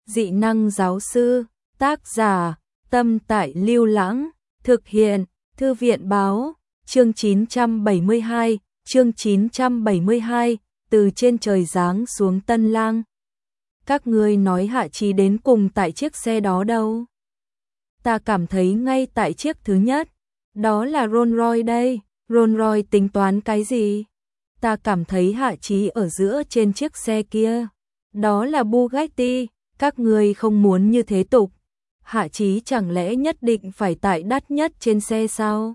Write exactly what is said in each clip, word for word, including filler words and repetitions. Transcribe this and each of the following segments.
Dị năng giáo sư, tác giả, Tâm Tại Lưu Lãng, thực hiện, Thư viện báo, chương chín trăm bảy mươi hai, chương chín trăm bảy mươi hai, từ trên trời giáng xuống Tân Lang. Các ngươi nói Hạ Chí đến cùng tại chiếc xe đó đâu? Ta cảm thấy ngay tại chiếc thứ nhất, đó là Rolls Royce đây. Rolls Royce tính toán cái gì? Ta cảm thấy Hạ Chí ở giữa trên chiếc xe kia, đó là Bugatti. Các ngươi không muốn như thế tục. Hạ Chí chẳng lẽ nhất định phải tại đắt nhất trên xe sao?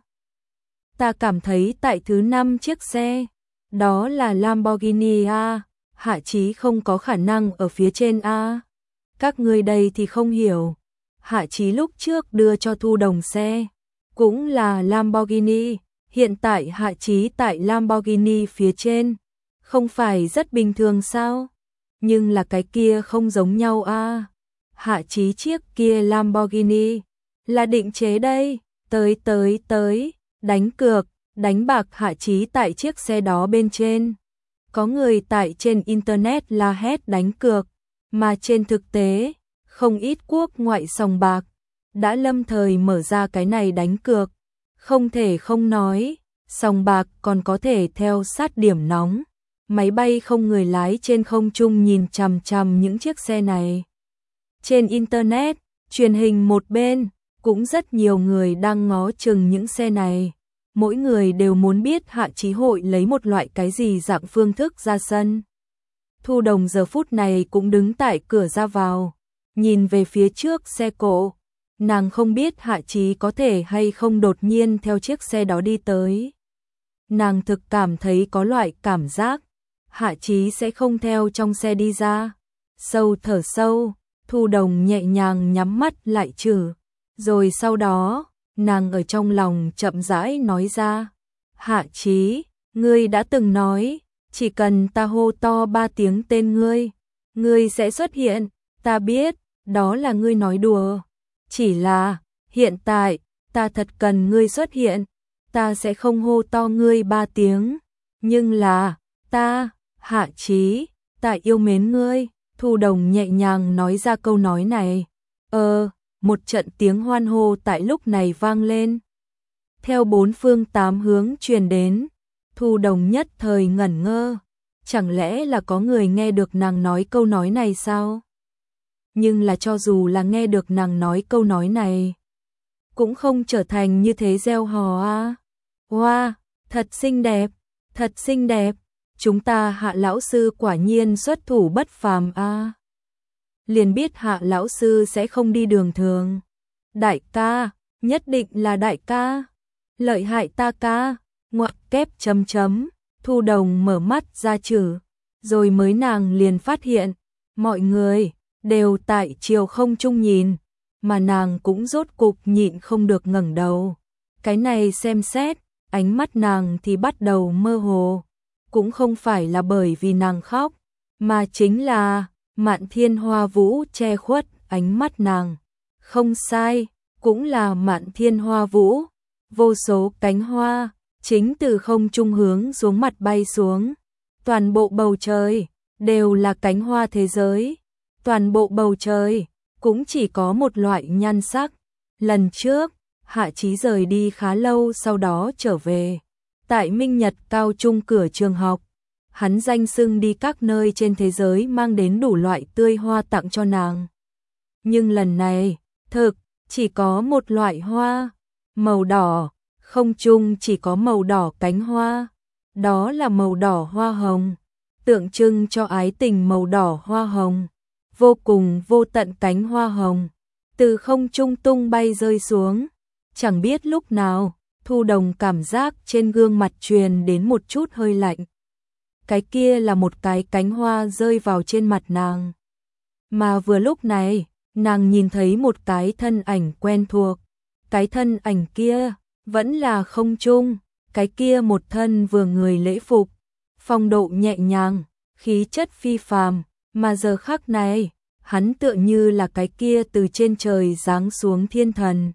Ta cảm thấy tại thứ năm chiếc xe, đó là Lamborghini a. Hạ Chí không có khả năng ở phía trên a. Các ngươi đây thì không hiểu. Hạ Chí lúc trước đưa cho Thu Đồng xe, cũng là Lamborghini. Hiện tại Hạ Chí tại Lamborghini phía trên, không phải rất bình thường sao? Nhưng là cái kia không giống nhau a. Hạ Chí chiếc kia Lamborghini là định chế đây. Tới tới tới, đánh cược, đánh bạc Hạ Chí tại chiếc xe đó bên trên. Có người tại trên internet la hét đánh cược, mà trên thực tế, không ít quốc ngoại sòng bạc đã lâm thời mở ra cái này đánh cược. Không thể không nói, sòng bạc còn có thể theo sát điểm nóng. Máy bay không người lái trên không trung nhìn chằm chằm những chiếc xe này. Trên internet, truyền hình một bên, cũng rất nhiều người đang ngó chừng những xe này. Mỗi người đều muốn biết Hạ Chí hội lấy một loại cái gì dạng phương thức ra sân. Thu Đồng giờ phút này cũng đứng tại cửa ra vào, nhìn về phía trước xe cộ. Nàng không biết Hạ Chí có thể hay không đột nhiên theo chiếc xe đó đi tới. Nàng thực cảm thấy có loại cảm giác Hạ Chí sẽ không theo trong xe đi ra. Sâu thở sâu, Thu Đồng nhẹ nhàng nhắm mắt lại trừ. Rồi sau đó, nàng ở trong lòng chậm rãi nói ra. Hạ Chí, ngươi đã từng nói, chỉ cần ta hô to ba tiếng tên ngươi, ngươi sẽ xuất hiện. Ta biết, đó là ngươi nói đùa. Chỉ là, hiện tại, ta thật cần ngươi xuất hiện. Ta sẽ không hô to ngươi ba tiếng. Nhưng là, ta, Hạ Chí, ta yêu mến ngươi. Thu Đồng nhẹ nhàng nói ra câu nói này. Ờ, một trận tiếng hoan hô tại lúc này vang lên. Theo bốn phương tám hướng truyền đến, Thu Đồng nhất thời ngẩn ngơ. Chẳng lẽ là có người nghe được nàng nói câu nói này sao? Nhưng là cho dù là nghe được nàng nói câu nói này, cũng không trở thành như thế reo hò a. Wow, thật xinh đẹp, thật xinh đẹp. Chúng ta Hạ lão sư quả nhiên xuất thủ bất phàm a. Liền biết Hạ lão sư sẽ không đi đường thường. Đại ca, nhất định là đại ca. Lợi hại ta ca, ngoặc kép chấm chấm. Thu Đồng mở mắt ra chử, rồi mới nàng liền phát hiện, mọi người đều tại chiều không trung nhìn, mà nàng cũng rốt cục nhịn không được ngẩng đầu. Cái này xem xét, ánh mắt nàng thì bắt đầu mơ hồ. Cũng không phải là bởi vì nàng khóc, mà chính là Mạn Thiên Hoa Vũ che khuất ánh mắt nàng. Không sai, cũng là Mạn Thiên Hoa Vũ. Vô số cánh hoa, chính từ không trung hướng xuống mặt bay xuống. Toàn bộ bầu trời, đều là cánh hoa thế giới. Toàn bộ bầu trời, cũng chỉ có một loại nhan sắc. Lần trước, Hạ Chí rời đi khá lâu sau đó trở về. Tại Minh Nhật Cao Trung cửa trường học, hắn danh xưng đi các nơi trên thế giới mang đến đủ loại tươi hoa tặng cho nàng. Nhưng lần này, thực, chỉ có một loại hoa, màu đỏ, không trung chỉ có màu đỏ cánh hoa. Đó là màu đỏ hoa hồng, tượng trưng cho ái tình màu đỏ hoa hồng. Vô cùng vô tận cánh hoa hồng, từ không trung tung bay rơi xuống. Chẳng biết lúc nào, Thu Đồng cảm giác trên gương mặt truyền đến một chút hơi lạnh. Cái kia là một cái cánh hoa rơi vào trên mặt nàng. Mà vừa lúc này, nàng nhìn thấy một cái thân ảnh quen thuộc. Cái thân ảnh kia, vẫn là không trung. Cái kia một thân vừa người lễ phục, phong độ nhẹ nhàng, khí chất phi phàm. Mà giờ khắc này, hắn tựa như là cái kia từ trên trời giáng xuống thiên thần.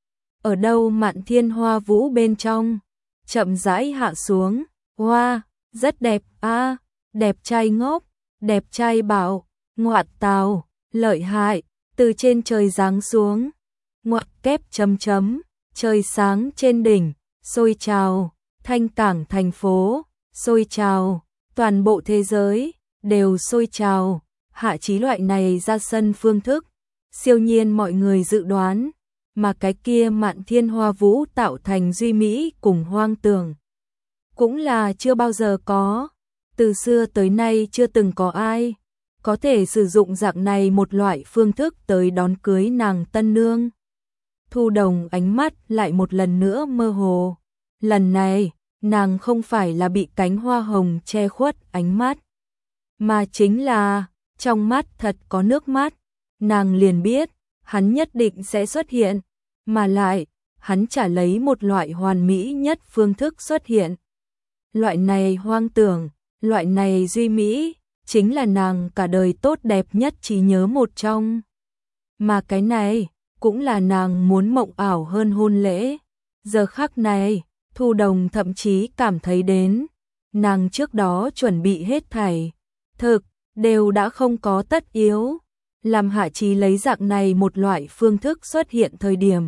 Ở đâu Mạn Thiên Hoa Vũ bên trong, chậm rãi hạ xuống. Hoa, wow, rất đẹp a, à, đẹp trai ngốc, đẹp trai bảo, ngoạn tào, lợi hại, từ trên trời giáng xuống. Ngoặc kép chấm chấm, trời sáng trên đỉnh, sôi trào, Thanh Cảng thành phố, sôi trào, toàn bộ thế giới đều sôi trào. Hạ Chí loại này ra sân phương thức, siêu nhiên mọi người dự đoán, mà cái kia Mạn Thiên Hoa Vũ tạo thành duy mỹ cùng hoang tưởng, cũng là chưa bao giờ có, từ xưa tới nay chưa từng có ai có thể sử dụng dạng này một loại phương thức tới đón cưới nàng tân nương. Thu Đồng ánh mắt lại một lần nữa mơ hồ, lần này nàng không phải là bị cánh hoa hồng che khuất ánh mắt, mà chính là trong mắt thật có nước mắt. Nàng liền biết hắn nhất định sẽ xuất hiện, mà lại hắn chả lấy một loại hoàn mỹ nhất phương thức xuất hiện. Loại này hoang tưởng, loại này duy mỹ, chính là nàng cả đời tốt đẹp nhất trí nhớ một trong. Mà cái này cũng là nàng muốn mộng ảo hơn hôn lễ. Giờ khắc này, Thu Đồng thậm chí cảm thấy đến, nàng trước đó chuẩn bị hết thảy, thực, đều đã không có tất yếu. Làm Hạ Chí lấy dạng này một loại phương thức xuất hiện thời điểm,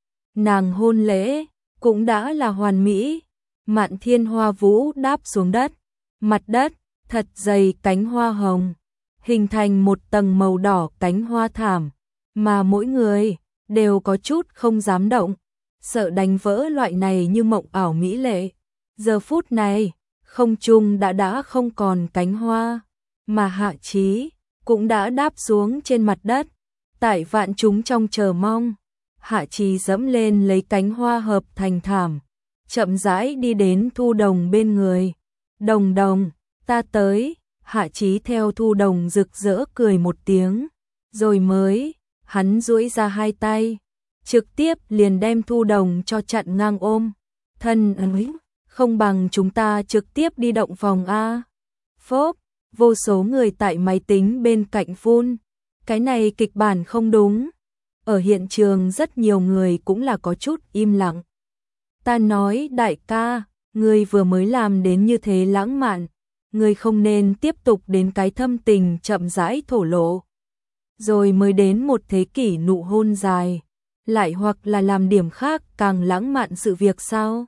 nàng hôn lễ cũng đã là hoàn mỹ. Mạn Thiên Hoa Vũ đáp xuống đất, mặt đất thật dày cánh hoa hồng, hình thành một tầng màu đỏ cánh hoa thảm, mà mỗi người đều có chút không dám động, sợ đánh vỡ loại này như mộng ảo mỹ lệ. Giờ phút này, không trung đã đã không còn cánh hoa, mà Hạ Chí cũng đã đáp xuống trên mặt đất. Tại vạn chúng trong chờ mong, Hạ Chí dẫm lên lấy cánh hoa hợp thành thảm, chậm rãi đi đến Thu Đồng bên người. Đồng đồng, ta tới. Hạ Chí theo Thu Đồng rực rỡ cười một tiếng, rồi mới, hắn duỗi ra hai tay, trực tiếp liền đem Thu Đồng cho chặn ngang ôm. Thân ấy, không bằng chúng ta trực tiếp đi động phòng a. Phốp, vô số người tại máy tính bên cạnh phun, cái này kịch bản không đúng. Ở hiện trường rất nhiều người cũng là có chút im lặng. Ta nói đại ca, ngươi vừa mới làm đến như thế lãng mạn, ngươi không nên tiếp tục đến cái thâm tình chậm rãi thổ lộ, rồi mới đến một thế kỷ nụ hôn dài, lại hoặc là làm điểm khác càng lãng mạn sự việc sao?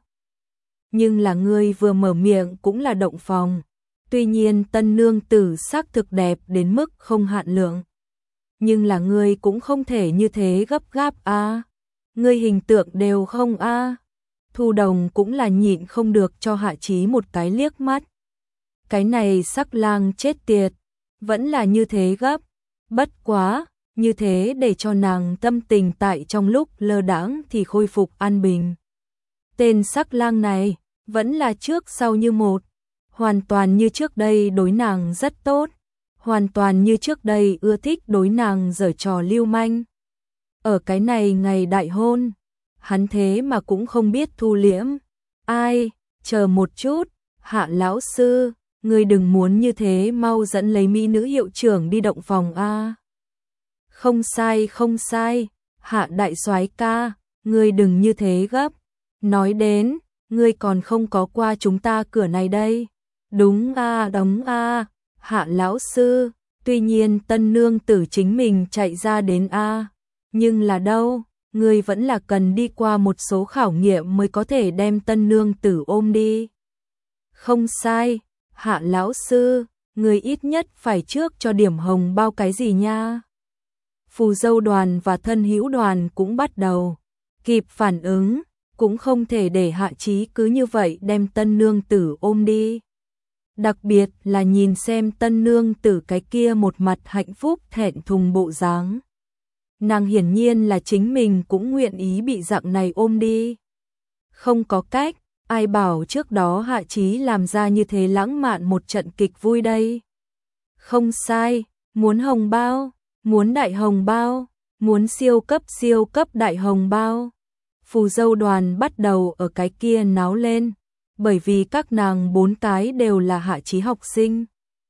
Nhưng là ngươi vừa mở miệng cũng là động phòng. Tuy nhiên tân nương tử sắc thực đẹp đến mức không hạn lượng, nhưng là ngươi cũng không thể như thế gấp gáp a. À. Ngươi hình tượng đều không a. À. Thu Đồng cũng là nhịn không được cho Hạ Chí một cái liếc mắt. Cái này sắc lang chết tiệt, vẫn là như thế gấp, bất quá, như thế để cho nàng tâm tình tại trong lúc lơ đãng thì khôi phục an bình. Tên sắc lang này, vẫn là trước sau như một, hoàn toàn như trước đây đối nàng rất tốt, hoàn toàn như trước đây ưa thích đối nàng giở trò lưu manh. Ở cái này ngày đại hôn, hắn thế mà cũng không biết thu liễm. Ai, chờ một chút, Hạ lão sư, ngươi đừng muốn như thế, mau dẫn lấy mỹ nữ hiệu trưởng đi động phòng a. Không sai không sai, Hạ đại soái ca, ngươi đừng như thế gấp. Nói đến, ngươi còn không có qua chúng ta cửa này đây. Đúng a, đóng a, Hạ lão sư, tuy nhiên tân nương tử chính mình chạy ra đến a, nhưng là đâu, ngươi vẫn là cần đi qua một số khảo nghiệm mới có thể đem tân nương tử ôm đi. Không sai, Hạ lão sư, ngươi ít nhất phải trước cho điểm hồng bao cái gì nha. Phù dâu đoàn và thân hữu đoàn cũng bắt đầu kịp phản ứng, cũng không thể để Hạ Chí cứ như vậy đem tân nương tử ôm đi. Đặc biệt là nhìn xem tân nương tử cái kia một mặt hạnh phúc thẹn thùng bộ dáng. Nàng hiển nhiên là chính mình cũng nguyện ý bị dạng này ôm đi. Không có cách, ai bảo trước đó Hạ Chí làm ra như thế lãng mạn một trận kịch vui đây. Không sai, muốn hồng bao, muốn đại hồng bao, muốn siêu cấp siêu cấp đại hồng bao. Phù dâu đoàn bắt đầu ở cái kia náo lên, bởi vì các nàng bốn cái đều là Hạ Chí học sinh.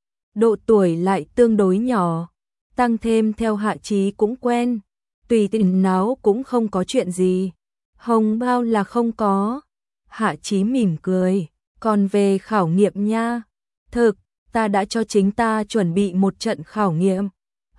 Độ tuổi lại tương đối nhỏ, tăng thêm theo Hạ Chí cũng quen, tùy tiện náo cũng không có chuyện gì. Hồng bao là không có. Hạ Chí mỉm cười, còn về khảo nghiệm nha. Thực, ta đã cho chính ta chuẩn bị một trận khảo nghiệm.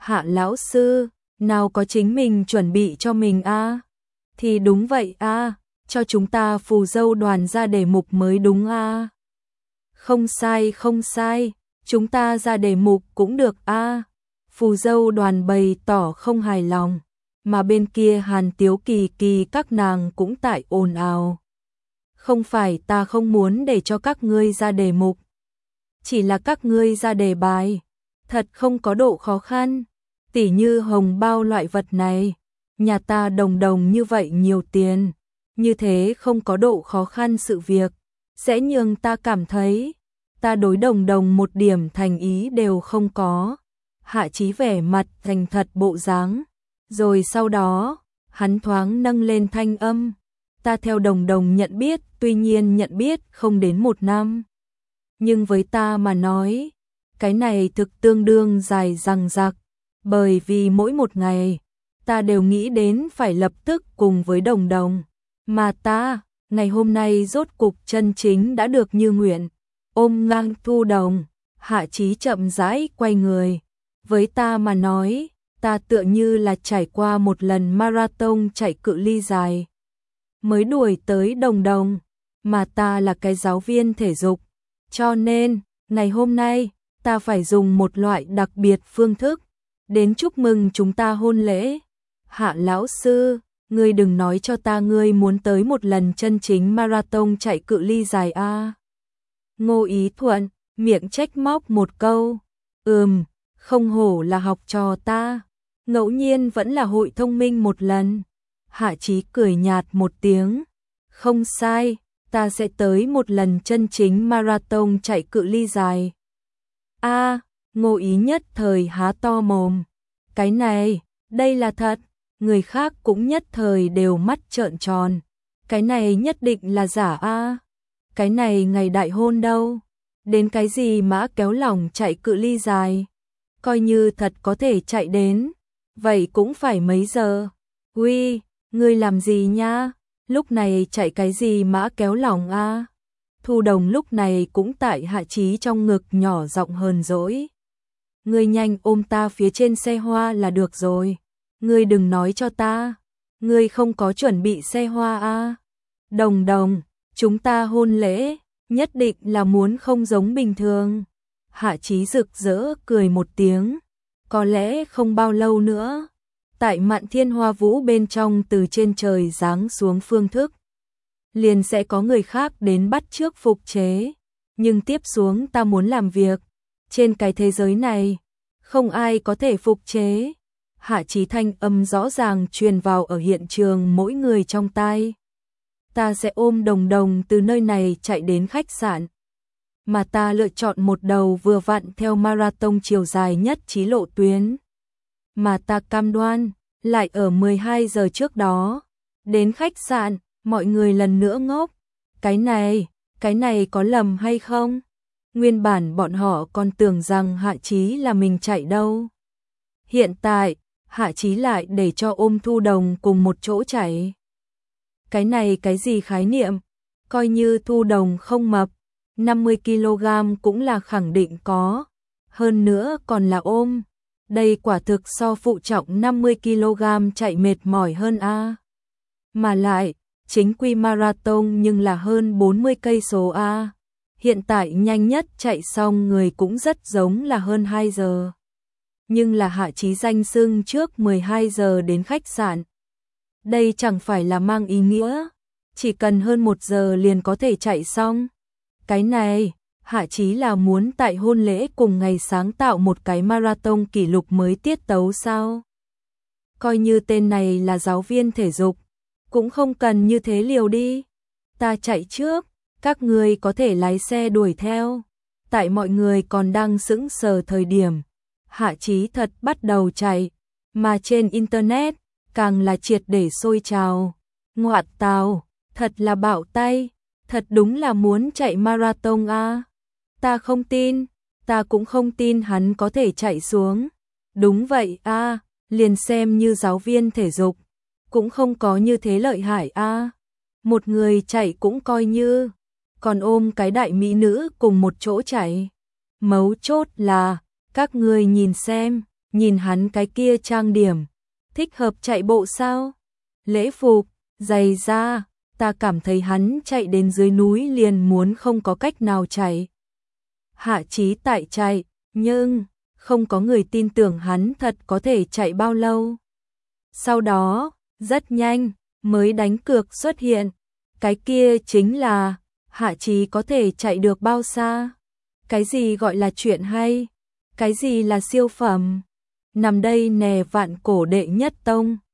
Hạ lão sư, nào có chính mình chuẩn bị cho mình a? Thì đúng vậy a, cho chúng ta phù dâu đoàn ra đề mục mới đúng a. Không sai không sai, chúng ta ra đề mục cũng được a. Phù dâu đoàn bày tỏ không hài lòng, mà bên kia Hàn Tiếu Kỳ Kỳ các nàng cũng tại ồn ào. Không phải ta không muốn để cho các ngươi ra đề mục, chỉ là các ngươi ra đề bài, thật không có độ khó khăn, tỉ như hồng bao loại vật này, nhà ta đồng đồng như vậy nhiều tiền, như thế không có độ khó khăn sự việc, sẽ nhường ta cảm thấy, ta đối đồng đồng một điểm thành ý đều không có. Hạ Chí vẻ mặt thành thật bộ dáng, rồi sau đó, hắn thoáng nâng lên thanh âm, ta theo đồng đồng nhận biết, tuy nhiên nhận biết không đến một năm. Nhưng với ta mà nói, cái này thực tương đương dài dằng dặc, bởi vì mỗi một ngày, ta đều nghĩ đến phải lập tức cùng với đồng đồng, mà ta, ngày hôm nay rốt cục chân chính đã được như nguyện, ôm ngang Thu Đồng. Hạ Chí chậm rãi quay người, với ta mà nói, ta tựa như là trải qua một lần marathon chạy cự ly dài, mới đuổi tới đồng đồng, mà ta là cái giáo viên thể dục, cho nên, ngày hôm nay, ta phải dùng một loại đặc biệt phương thức, đến chúc mừng chúng ta hôn lễ. Hạ lão sư, ngươi đừng nói cho ta ngươi muốn tới một lần chân chính marathon chạy cự ly dài a. Ngô Ý Thuận, miệng trách móc một câu, ừm, không hổ là học trò ta, ngẫu nhiên vẫn là hội thông minh một lần. Hạ Chí cười nhạt một tiếng, không sai, ta sẽ tới một lần chân chính marathon chạy cự ly dài. A, Ngô Ý nhất thời há to mồm, cái này, đây là thật, người khác cũng nhất thời đều mắt trợn tròn, cái này nhất định là giả a. Cái này ngày đại hôn đâu, đến cái gì mà kéo lỏng chạy cự ly dài, coi như thật có thể chạy đến, vậy cũng phải mấy giờ. Uy, ngươi làm gì nha, lúc này chạy cái gì mà kéo lỏng a? Thu Đồng lúc này cũng tại Hạ Chí trong ngực nhỏ giọng hờn dỗi. Ngươi nhanh ôm ta phía trên xe hoa là được rồi, ngươi đừng nói cho ta, ngươi không có chuẩn bị xe hoa a. Đồng Đồng, chúng ta hôn lễ, nhất định là muốn không giống bình thường. Hạ Chí rực rỡ cười một tiếng, có lẽ không bao lâu nữa, tại Mạn Thiên Hoa Vũ bên trong từ trên trời giáng xuống phương thức, liền sẽ có người khác đến bắt chước phục chế, nhưng tiếp xuống ta muốn làm việc, trên cái thế giới này, không ai có thể phục chế. Hạ Chí thanh âm rõ ràng truyền vào ở hiện trường mỗi người trong tai. Ta sẽ ôm Đồng Đồng từ nơi này chạy đến khách sạn, mà ta lựa chọn một đầu vừa vặn theo marathon chiều dài nhất trí lộ tuyến, mà ta cam đoan lại ở mười hai giờ trước đó đến khách sạn. Mọi người lần nữa ngốc, cái này, cái này có lầm hay không? Nguyên bản bọn họ còn tưởng rằng Hạ Chí là mình chạy đâu. Hiện tại, Hạ Chí lại để cho ôm Thu Đồng cùng một chỗ chạy. Cái này cái gì khái niệm? Coi như Thu Đồng không mập, năm mươi ki lô gam cũng là khẳng định có. Hơn nữa còn là ôm. Đây quả thực so phụ trọng năm mươi ki lô gam chạy mệt mỏi hơn a. Mà lại, chính quy marathon nhưng là hơn bốn mươi cây số a. Hiện tại nhanh nhất chạy xong người cũng rất giống là hơn hai giờ. Nhưng là Hạ Chí danh xưng trước mười hai giờ đến khách sạn. Đây chẳng phải là mang ý nghĩa, chỉ cần hơn một giờ liền có thể chạy xong. Cái này, Hạ Chí là muốn tại hôn lễ cùng ngày sáng tạo một cái marathon kỷ lục mới tiết tấu sao? Coi như tên này là giáo viên thể dục, cũng không cần như thế liều đi. Ta chạy trước, các người có thể lái xe đuổi theo. Tại mọi người còn đang sững sờ thời điểm, Hạ Chí thật bắt đầu chạy, mà trên internet càng là triệt để sôi trào. Ngoạn tào, thật là bạo tay, thật đúng là muốn chạy marathon a. Ta không tin, ta cũng không tin hắn có thể chạy xuống. Đúng vậy a, liền xem như giáo viên thể dục, cũng không có như thế lợi hại a. Một người chạy cũng coi như, còn ôm cái đại mỹ nữ cùng một chỗ chạy. Mấu chốt là, các người nhìn xem, nhìn hắn cái kia trang điểm, thích hợp chạy bộ sao? Lễ phục, giày da, ta cảm thấy hắn chạy đến dưới núi liền muốn không có cách nào chạy. Hạ Chí Tại chạy, nhưng không có người tin tưởng hắn thật có thể chạy bao lâu. Sau đó, rất nhanh, mới đánh cược xuất hiện. Cái kia chính là, Hạ Chí có thể chạy được bao xa? Cái gì gọi là chuyện hay? Cái gì là siêu phẩm? Nằm đây nè vạn cổ đệ nhất tông.